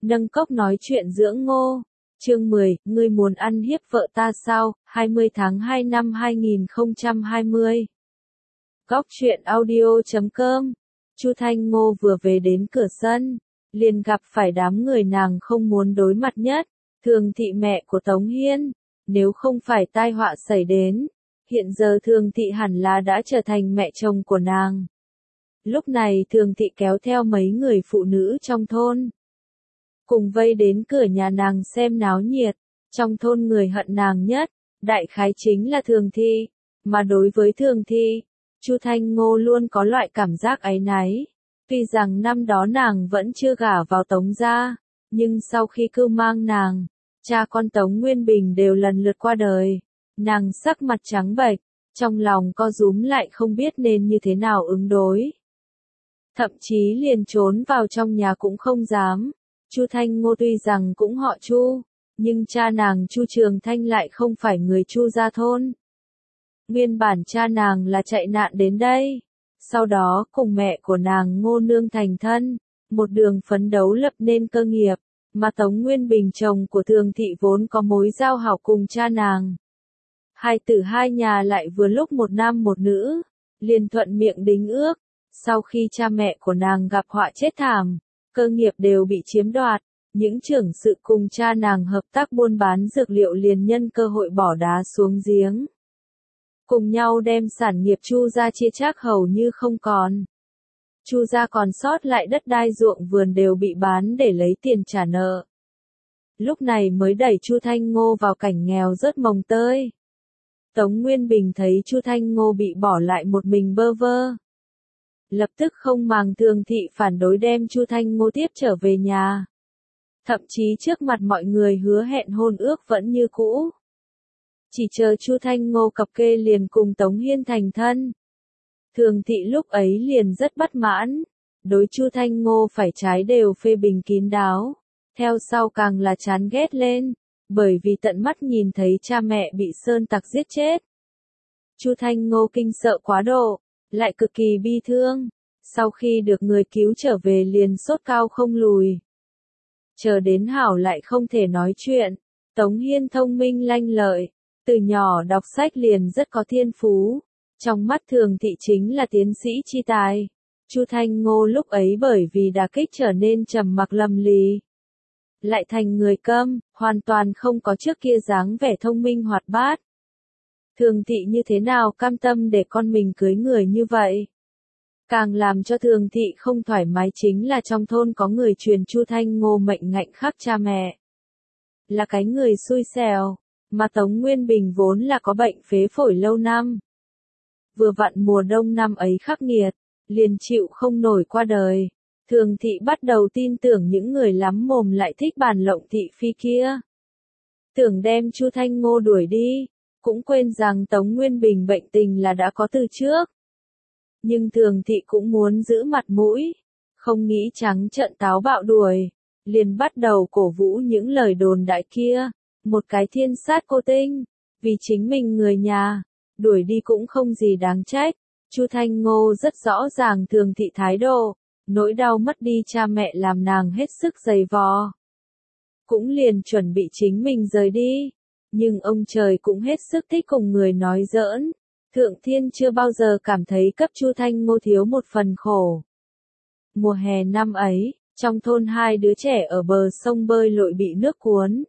Nâng cốc nói chuyện dưỡng ngô. Chương 10, ngươi muốn ăn hiếp vợ ta sao? 20 tháng 2 năm 2020. Góc truyện audio.com. Chu Thanh Ngô vừa về đến cửa sân, liền gặp phải đám người nàng không muốn đối mặt nhất, Thường Thị mẹ của Tống Hiên. Nếu không phải tai họa xảy đến, hiện giờ Thường Thị hẳn là đã trở thành mẹ chồng của nàng. Lúc này Thường Thị kéo theo mấy người phụ nữ trong thôn, cùng vây đến cửa nhà nàng xem náo nhiệt. Trong thôn người hận nàng nhất, đại khái chính là Thường Thị, mà đối với Thường Thị, Chu Thanh Ngô luôn có loại cảm giác áy náy. Tuy rằng năm đó nàng vẫn chưa gả vào Tống gia, nhưng sau khi cưu mang nàng, cha con Tống Nguyên Bình đều lần lượt qua đời. Nàng sắc mặt trắng bệch, trong lòng co rúm lại không biết nên như thế nào ứng đối. Thậm chí liền trốn vào trong nhà cũng không dám. Chu Thanh Ngô tuy rằng cũng họ Chu, nhưng cha nàng Chu Trường Thanh lại không phải người Chu gia thôn. Nguyên bản cha nàng là chạy nạn đến đây, sau đó cùng mẹ của nàng Ngô Nương thành thân, một đường phấn đấu lập nên cơ nghiệp, mà Tống Nguyên Bình chồng của Thường Thị vốn có mối giao hảo cùng cha nàng. Hai tử hai nhà lại vừa lúc một nam một nữ, liền thuận miệng đính ước, sau khi cha mẹ của nàng gặp họa chết thảm, cơ nghiệp đều bị chiếm đoạt, những trưởng sự cùng cha nàng hợp tác buôn bán dược liệu liền nhân cơ hội bỏ đá xuống giếng, cùng nhau đem sản nghiệp Chu gia chia chác hầu như không còn. Chu gia còn sót lại đất đai ruộng vườn đều bị bán để lấy tiền trả nợ. Lúc này mới đẩy Chu Thanh Ngô vào cảnh nghèo rớt mồng tơi. Tống Nguyên Bình thấy Chu Thanh Ngô bị bỏ lại một mình bơ vơ, lập tức không màng Thường Thị phản đối đem Chu Thanh Ngô tiếp trở về nhà. Thậm chí trước mặt mọi người hứa hẹn hôn ước vẫn như cũ. Chỉ chờ Chu Thanh Ngô cập kê liền cùng Tống Hiên thành thân. Thường Thị lúc ấy liền rất bất mãn, đối Chu Thanh Ngô phải trái đều phê bình kín đáo, theo sau càng là chán ghét lên, bởi vì tận mắt nhìn thấy cha mẹ bị sơn tặc giết chết. Chu Thanh Ngô kinh sợ quá độ, lại cực kỳ bi thương, sau khi được người cứu trở về liền sốt cao không lùi. Chờ đến hảo lại không thể nói chuyện. Tống Hiên thông minh lanh lợi, từ nhỏ đọc sách liền rất có thiên phú, trong mắt Thường Thị chính là tiến sĩ chi tài. Chu Thanh Ngô lúc ấy bởi vì đả kích trở nên trầm mặc lầm lì, lại thành người câm, hoàn toàn không có trước kia dáng vẻ thông minh hoạt bát. Thường Thị như thế nào cam tâm để con mình cưới người như vậy? Càng làm cho Thường Thị không thoải mái chính là trong thôn có người truyền Chu Thanh Ngô mệnh ngạnh khắc cha mẹ, là cái người xui xẻo, mà Tống Nguyên Bình vốn là có bệnh phế phổi lâu năm. Vừa vặn mùa đông năm ấy khắc nghiệt, liền chịu không nổi qua đời. Thường Thị bắt đầu tin tưởng những người lắm mồm lại thích bàn lộng thị phi kia, tưởng đem Chu Thanh Ngô đuổi đi, cũng quên rằng Tống Nguyên Bình bệnh tình là đã có từ trước. Nhưng Thường Thị cũng muốn giữ mặt mũi, không nghĩ trắng trợn táo bạo đuổi, liền bắt đầu cổ vũ những lời đồn đại kia, một cái thiên sát cô tinh, vì chính mình người nhà, đuổi đi cũng không gì đáng trách. Chu Thanh Ngô rất rõ ràng Thường Thị thái độ, nỗi đau mất đi cha mẹ làm nàng hết sức giày vò, cũng liền chuẩn bị chính mình rời đi, nhưng ông trời cũng hết sức thích cùng người nói giỡn. Thượng Thiên chưa bao giờ cảm thấy cấp Chu Thanh Ngô thiếu một phần khổ. Mùa hè năm ấy, trong thôn hai đứa trẻ ở bờ sông bơi lội bị nước cuốn.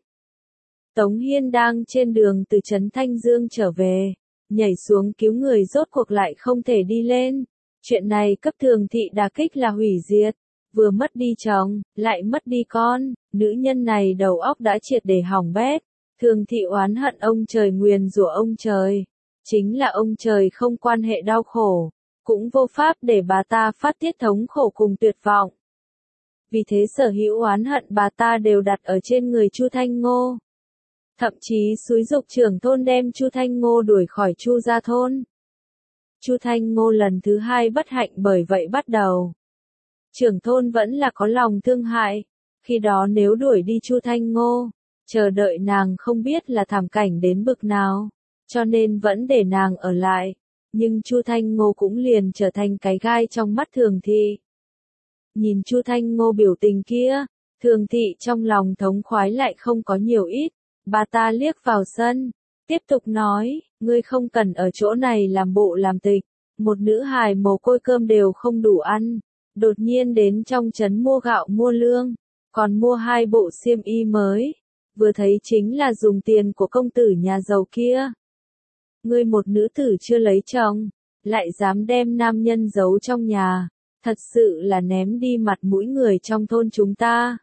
Tống Hiên đang trên đường từ trấn Thanh Dương trở về, nhảy xuống cứu người rốt cuộc lại không thể đi lên. Chuyện này cấp Thường Thị đả kích là hủy diệt, vừa mất đi chồng, lại mất đi con, nữ nhân này đầu óc đã triệt để hỏng bét. Thường Thị oán hận ông trời, nguyền rủa ông trời. Chính là ông trời không quan hệ đau khổ, cũng vô pháp để bà ta phát tiết thống khổ cùng tuyệt vọng. Vì thế sở hữu oán hận bà ta đều đặt ở trên người Chu Thanh Ngô. Thậm chí xúi giục trưởng thôn đem Chu Thanh Ngô đuổi khỏi Chu gia thôn. Chu Thanh Ngô lần thứ hai bất hạnh bởi vậy bắt đầu. Trưởng thôn vẫn là có lòng thương hại, khi đó nếu đuổi đi Chu Thanh Ngô, chờ đợi nàng không biết là thảm cảnh đến bực nào. Cho nên vẫn để nàng ở lại, nhưng Chu Thanh Ngô cũng liền trở thành cái gai trong mắt Thường Thị. Nhìn Chu Thanh Ngô biểu tình kia, Thường thị trong lòng thống khoái lại không có nhiều ít, bà ta liếc vào sân, tiếp tục nói, ngươi không cần ở chỗ này làm bộ làm tịch, một nữ hài mồ côi cơm đều không đủ ăn, đột nhiên đến trong trấn mua gạo mua lương, còn mua 2 bộ xiêm y mới, vừa thấy chính là dùng tiền của công tử nhà giàu kia. Ngươi một nữ tử chưa lấy chồng, lại dám đem nam nhân giấu trong nhà, thật sự là ném đi mặt mũi người trong thôn chúng ta.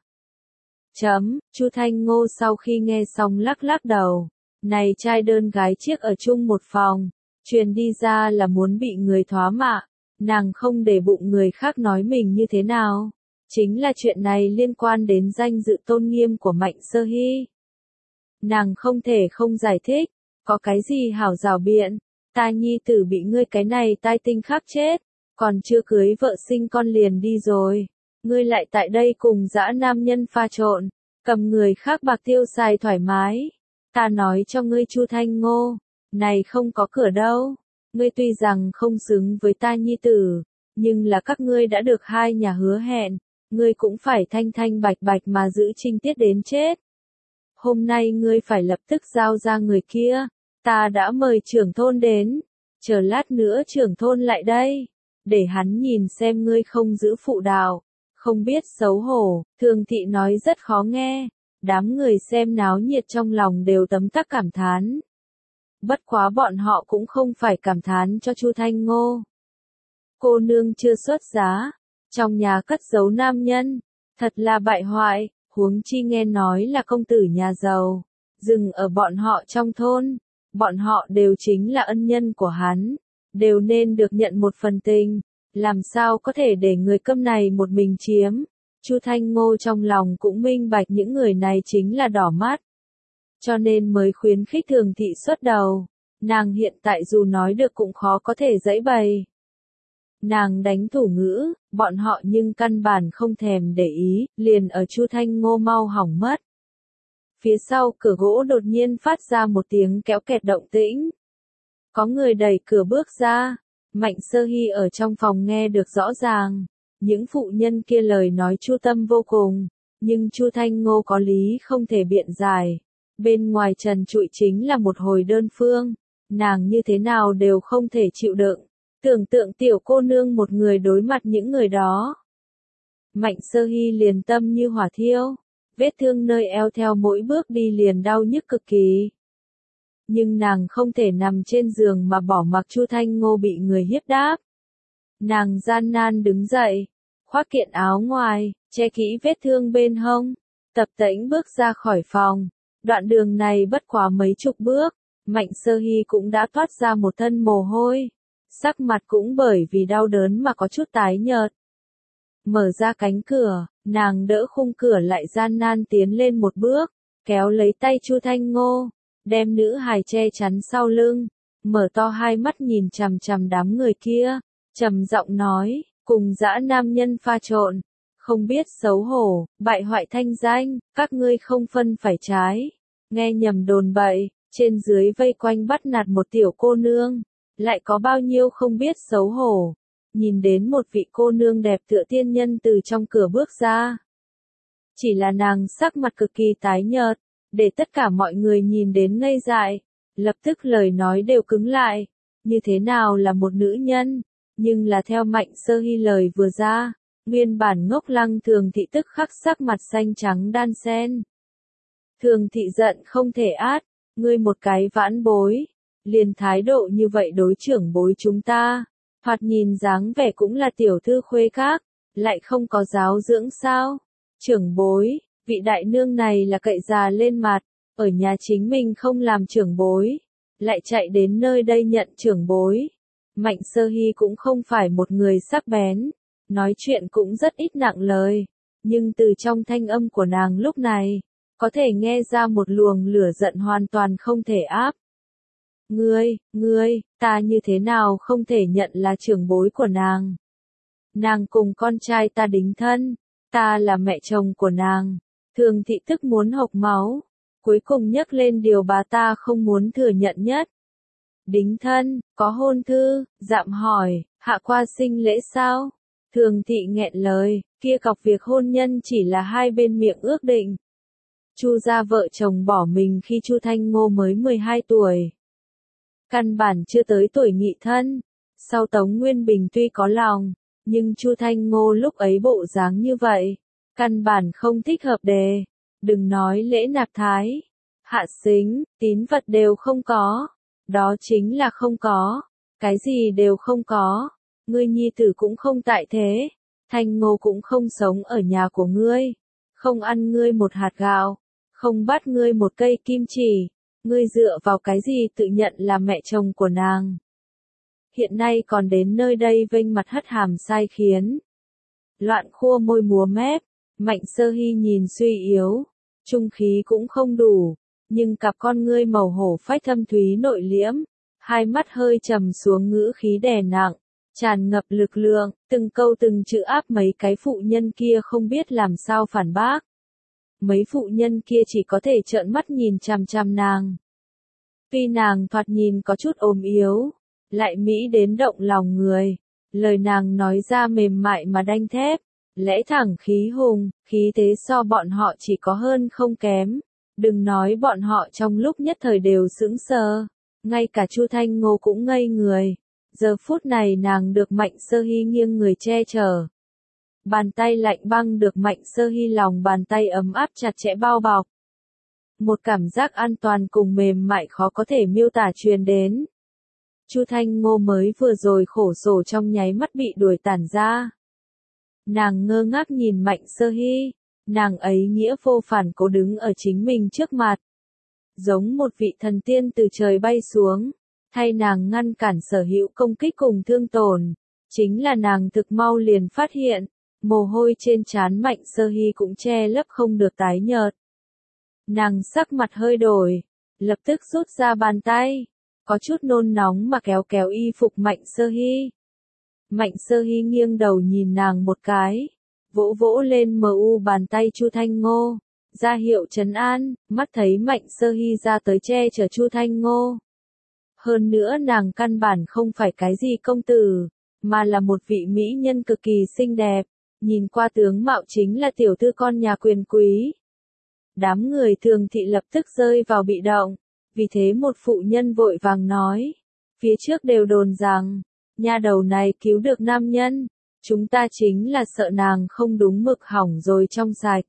Chu Thanh Ngô sau khi nghe xong lắc lắc đầu, này trai đơn gái chiếc ở chung một phòng, truyền đi ra là muốn bị người thoá mạ, nàng không để bụng người khác nói mình như thế nào, chính là chuyện này liên quan đến danh dự tôn nghiêm của Mạnh Sơ Hy. Nàng không thể không giải thích, có cái gì hảo rào biện, ta nhi tử bị ngươi cái này tai tinh khắc chết, còn chưa cưới vợ sinh con liền đi rồi. Ngươi lại tại đây cùng dã nam nhân pha trộn, cầm người khác bạc tiêu xài thoải mái. Ta nói cho ngươi Chu Thanh Ngô, này không có cửa đâu. Ngươi tuy rằng không xứng với ta nhi tử, nhưng là các ngươi đã được hai nhà hứa hẹn, ngươi cũng phải thanh thanh bạch bạch mà giữ trinh tiết đến chết. Hôm nay ngươi phải lập tức giao ra người kia, ta đã mời trưởng thôn đến, chờ lát nữa trưởng thôn lại đây, để hắn nhìn xem ngươi không giữ phụ đạo. Không biết xấu hổ, Thường thị nói rất khó nghe, đám người xem náo nhiệt trong lòng đều tấm tắc cảm thán. Bất quá bọn họ cũng không phải cảm thán cho Chu Thanh Ngô. Cô nương chưa xuất giá, trong nhà cất giấu nam nhân, thật là bại hoại, huống chi nghe nói là công tử nhà giàu, dừng ở bọn họ trong thôn, bọn họ đều chính là ân nhân của hắn, đều nên được nhận một phần tình. Làm sao có thể để người câm này một mình chiếm? Chu Thanh Ngô trong lòng cũng minh bạch những người này chính là đỏ mắt. Cho nên mới khuyến khích Thường thị xuất đầu. Nàng hiện tại dù nói được cũng khó có thể giãy bày. Nàng đánh thủ ngữ, bọn họ nhưng căn bản không thèm để ý, liền ở Chu Thanh Ngô mau hỏng mất. Phía sau cửa gỗ đột nhiên phát ra một tiếng kéo kẹt động tĩnh. Có người đẩy cửa bước ra. Mạnh Sơ Hy ở trong phòng nghe được rõ ràng, những phụ nhân kia lời nói chu tâm vô cùng, nhưng Chu Thanh Ngô có lý không thể biện giải. Bên ngoài trần trụi chính là một hồi đơn phương, nàng như thế nào đều không thể chịu đựng, tưởng tượng tiểu cô nương một người đối mặt những người đó. Mạnh Sơ Hy liền tâm như hỏa thiêu, vết thương nơi eo theo mỗi bước đi liền đau nhức cực kỳ. Nhưng nàng không thể nằm trên giường mà bỏ mặc Chu Thanh Ngô bị người hiếp đáp. Nàng gian nan đứng dậy, khoác kiện áo ngoài, che kỹ vết thương bên hông, tập tễnh bước ra khỏi phòng. Đoạn đường này bất quá mấy chục bước, Mạnh Sơ Hy cũng đã toát ra một thân mồ hôi, sắc mặt cũng bởi vì đau đớn mà có chút tái nhợt. Mở ra cánh cửa, nàng đỡ khung cửa lại gian nan tiến lên một bước, kéo lấy tay Chu Thanh Ngô, đem nữ hài che chắn sau lưng, mở to hai mắt nhìn chằm chằm đám người kia, trầm giọng nói, cùng dã nam nhân pha trộn, không biết xấu hổ, bại hoại thanh danh, các ngươi không phân phải trái, nghe nhầm đồn bậy, trên dưới vây quanh bắt nạt một tiểu cô nương, lại có bao nhiêu không biết xấu hổ. Nhìn đến một vị cô nương đẹp tựa tiên nhân từ trong cửa bước ra. Chỉ là nàng sắc mặt cực kỳ tái nhợt, để tất cả mọi người nhìn đến ngây dại, lập tức lời nói đều cứng lại, như thế nào là một nữ nhân, nhưng là theo Mạnh Sơ Hy lời vừa ra, nguyên bản ngốc lăng Thường thị tức khắc sắc mặt xanh trắng đan xen. Thường thị giận không thể át, ngươi một cái vãn bối, liền thái độ như vậy đối trưởng bối chúng ta, thoạt nhìn dáng vẻ cũng là tiểu thư khuê các, lại không có giáo dưỡng sao, trưởng bối. Vị đại nương này là cậy già lên mặt, ở nhà chính mình không làm trưởng bối, lại chạy đến nơi đây nhận trưởng bối. Mạnh Sơ Hy cũng không phải một người sắc bén, nói chuyện cũng rất ít nặng lời, nhưng từ trong thanh âm của nàng lúc này, có thể nghe ra một luồng lửa giận hoàn toàn không thể áp. Ngươi, ta như thế nào không thể nhận là trưởng bối của nàng? Nàng cùng con trai ta đính thân, ta là mẹ chồng của nàng. Thường thị tức muốn hộc máu, cuối cùng nhắc lên điều bà ta không muốn thừa nhận nhất. Đính thân, có hôn thư, dạm hỏi, hạ qua sinh lễ sao? Thường thị nghẹn lời, Kia cọc việc hôn nhân chỉ là hai bên miệng ước định. Chu gia vợ chồng bỏ mình khi Chu Thanh Ngô mới 12 tuổi. Căn bản chưa tới tuổi nghị thân. Sau Tống Nguyên Bình tuy có lòng, nhưng Chu Thanh Ngô lúc ấy bộ dáng như vậy, căn bản không thích hợp đề. Đừng nói lễ nạp thái, hạ sính, tín vật đều không có. Đó chính là không có. Cái gì đều không có. Ngươi nhi tử cũng không tại thế. Thanh Ngô cũng không sống ở nhà của ngươi. Không ăn ngươi một hạt gạo. Không bắt ngươi một cây kim chỉ. Ngươi dựa vào cái gì tự nhận là mẹ chồng của nàng. Hiện nay còn đến nơi đây vênh mặt hất hàm sai khiến. Loạn khua môi múa mép. Mạnh Sơ Hy nhìn suy yếu. Trung khí cũng không đủ. Nhưng cặp con ngươi màu hổ phách thâm thúy nội liễm. Hai mắt hơi trầm xuống ngữ khí đè nặng. Tràn ngập lực lượng, từng câu từng chữ áp mấy cái phụ nhân kia không biết làm sao phản bác. Mấy phụ nhân kia chỉ có thể trợn mắt nhìn chằm chằm nàng. Tuy nàng thoạt nhìn có chút ốm yếu, lại mỹ đến động lòng người. Lời nàng nói ra mềm mại mà đanh thép, lẽ thẳng khí hùng, khí thế so bọn họ chỉ có hơn không kém. Đừng nói bọn họ trong lúc nhất thời đều sững sờ, ngay cả Chu Thanh Ngô cũng ngây người. Giờ phút này nàng được Mạnh Sơ Hy nghiêng người che chở. Bàn tay lạnh băng được Mạnh Sơ Hy lòng bàn tay ấm áp chặt chẽ bao bọc. Một cảm giác an toàn cùng mềm mại khó có thể miêu tả truyền đến. Chu Thanh Ngô mới vừa rồi khổ sở trong nháy mắt bị đuổi tản ra. Nàng ngơ ngác nhìn Mạnh Sơ Hy, nàng ấy nghĩa vô phản cố đứng ở chính mình trước mặt. Giống một vị thần tiên từ trời bay xuống. Thay nàng ngăn cản sở hữu công kích cùng thương tổn, chính là nàng thực mau liền phát hiện, mồ hôi trên trán Mạnh Sơ Hy cũng che lấp không được tái nhợt. Nàng sắc mặt hơi đổi, lập tức rút ra bàn tay, có chút nôn nóng mà kéo kéo y phục Mạnh Sơ Hy. Mạnh Sơ Hy nghiêng đầu nhìn nàng một cái, vỗ vỗ lên bàn tay Chu Thanh Ngô, ra hiệu trấn an, mắt thấy Mạnh Sơ Hy ra tới che chở Chu Thanh Ngô. Hơn nữa nàng căn bản không phải cái gì công tử, mà là một vị mỹ nhân cực kỳ xinh đẹp, nhìn qua tướng mạo chính là tiểu thư con nhà quyền quý. Đám người thường thị lập tức rơi vào bị động, vì thế một phụ nhân vội vàng nói, phía trước đều đồn rằng, nha đầu này cứu được nam nhân, chúng ta chính là sợ nàng không đúng mực hỏng rồi trong sạch.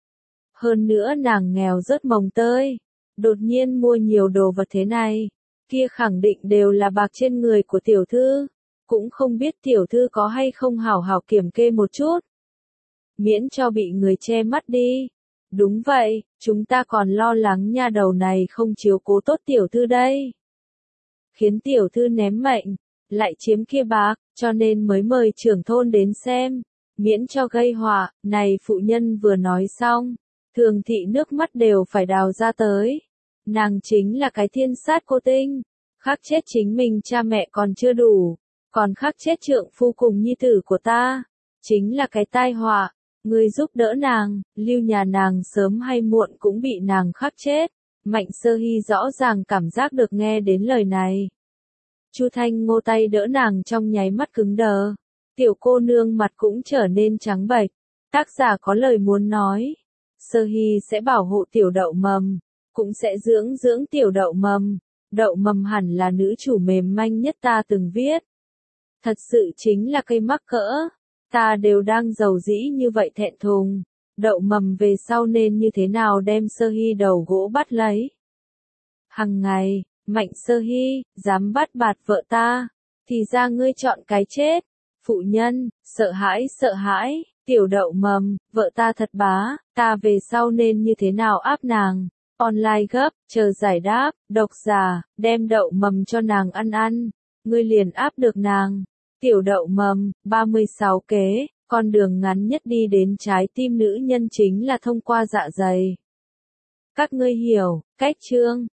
Hơn nữa nàng nghèo rất mồng tơi, đột nhiên mua nhiều đồ vật thế này. Kia khẳng định đều là bạc trên người của tiểu thư, cũng không biết tiểu thư có hay không hảo hảo kiểm kê một chút. Miễn cho bị người che mắt đi. Đúng vậy, chúng ta còn lo lắng nha đầu này không chiếu cố tốt tiểu thư đây. Khiến tiểu thư ném mệnh, lại chiếm kia bạc, cho nên mới mời trưởng thôn đến xem, miễn cho gây họa. Này phụ nhân vừa nói xong, thường thị nước mắt đều phải đào ra tới. Nàng chính là cái thiên sát cô tinh, khắc chết chính mình cha mẹ còn chưa đủ, còn khắc chết trượng phu cùng nhi tử của ta, chính là cái tai họa, ngươi giúp đỡ nàng, lưu nhà nàng sớm hay muộn cũng bị nàng khắc chết. Mạnh Sơ Hy rõ ràng cảm giác được nghe đến lời này. Chu Thanh Ngô tay đỡ nàng trong nháy mắt cứng đờ, tiểu cô nương mặt cũng trở nên trắng bệch. Tác giả có lời muốn nói, Sơ Hy sẽ bảo hộ tiểu đậu mầm, cũng sẽ dưỡng dưỡng tiểu đậu mầm. Đậu mầm hẳn là nữ chủ mềm manh nhất ta từng viết. Thật sự chính là cây mắc cỡ. Ta đều đang giàu dĩ như vậy thẹn thùng. Đậu mầm về sau nên như thế nào đem Sơ Hy đầu gỗ bắt lấy. Hằng ngày, Mạnh Sơ Hy, dám bắt bạt vợ ta, thì ra ngươi chọn cái chết. Phụ nhân, sợ hãi, tiểu đậu mầm, vợ ta thật bá, ta về sau nên như thế nào áp nàng. Online gấp, chờ giải đáp, độc giả, đem đậu mầm cho nàng ăn, ngươi liền áp được nàng. Tiểu đậu mầm, 36 kế, con đường ngắn nhất đi đến trái tim nữ nhân chính là thông qua dạ dày. Các ngươi hiểu, cách chương.